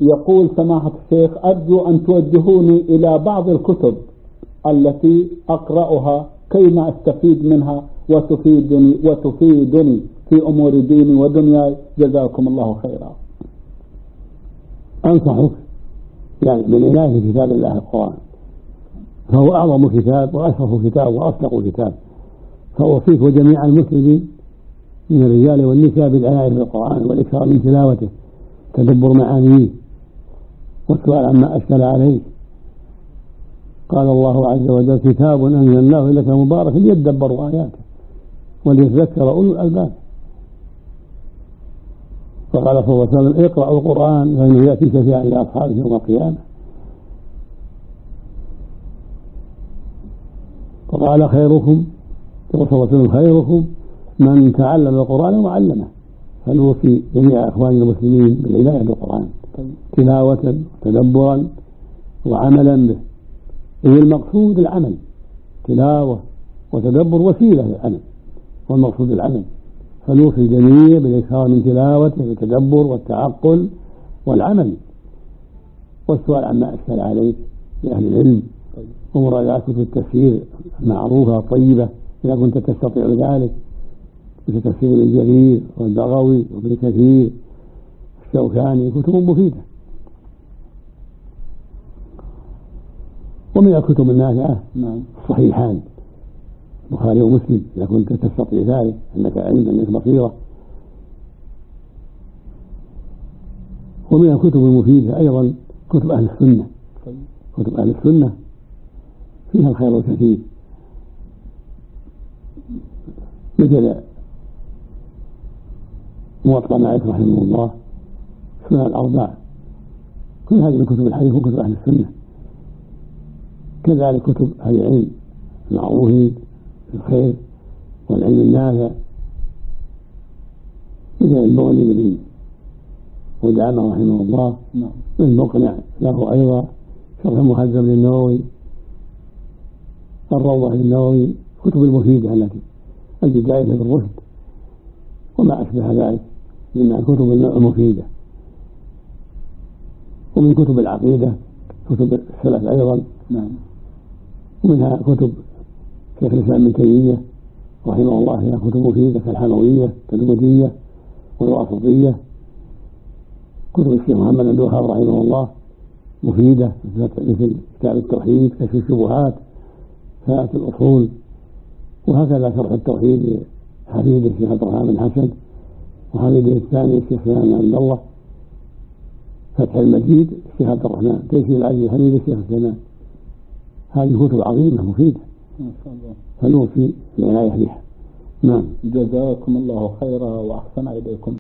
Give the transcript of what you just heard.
يقول سماحة الشيخ: أرجو أن توجهوني إلى بعض الكتب التي أقرأها كيما أستفيد منها وتفيدني في أمور ديني ودنياي، جزاكم الله خيرا. أنصحك يعني بالعناية بكتاب الله القرآن، فهو أعظم كتاب وأشرف كتاب وأصدق كتاب، فأوصيك وجميع المسلمين من الرجال والنساء بالعناية بالقرآن والإكثار من تلاوته، تدبر معانيه والسؤال عما أشكل عليه. قال الله عز وجل: كتاب أنزلناه إليك مبارك ليدبروا آياته وليتذكر أولو الألباب. فقال صلى الله عليه وسلم: اقرأوا القرآن فإنه يأتي شفيعا لأصحابه يوم القيامة. وقال خيركم صلى الله عليه وسلم: خيركم من تعلم القرآن وعلمه. فنوصي جميع إخواننا المسلمين بالعناية بالقرآن تلاوة وتدبرا وعملا به، إذ المقصود العمل، تلاوة وتدبر وسيلة للعمل والمقصود العمل. فنوصي الجميع بالإكثار من تلاوة والتدبر والتعقل والعمل والسؤال عما أشكل عليك لأهل العلم، ومراجعة كتب التفسير المعروفة الطيبة إذا كنت تستطيع ذلك، مثل تفسير الجرير والبغوي وابن كثير الشوكاني، كتب مفيدة. ومن الكتب النافعة الصحيحان البخاري ومسلم إذا كنت تستطيع ذلك، أنك علم أنك بصيرة. ومن الكتب المفيدة أيضا كتب أهل السنة، كتب أهل السنة فيها الخير الكثير، مثل موطأ مالك رحمه الله، سنن الأربع، كل هذه من كتب الحديث وكتب أهل السنة. كذلك كتب أهل العلم المعروفين بالخير والعلم النافع، مثل المغني بن قدامة رحمه الله، والمقنع له أيضا، شرح المهذب للنووي، الروضة للنووي، كتب المفيدة التي البداية بالرشد وما أشبه ذلك من الكتب المفيدة. ومن كتب العقيدة كتب السلف أيضا، ومنها كتب شيخ الإسلام ابن تيمية رحمه الله، فيها كتب مفيدة كالحموية كالودية والواسطية. كتب الشيخ محمد بن عبد الوهاب رحمه الله مفيدة، مثل كتاب التوحيد، كشف الشبهات، فائدة الأصول. وهكذا شرح التوحيد حفيده الشيخ عبد الرحمن بن حسن، وحفيده الثاني الشيخ سليمان بن عبد الله، فتح المجيد الشيخ عبد الرحمن، تيسير العزيز حفيده الشيخ سليمان. هذه كتب عظيمة مفيدة فنوصي العناية بها. جزاكم الله خيرا وأحسن إليكم.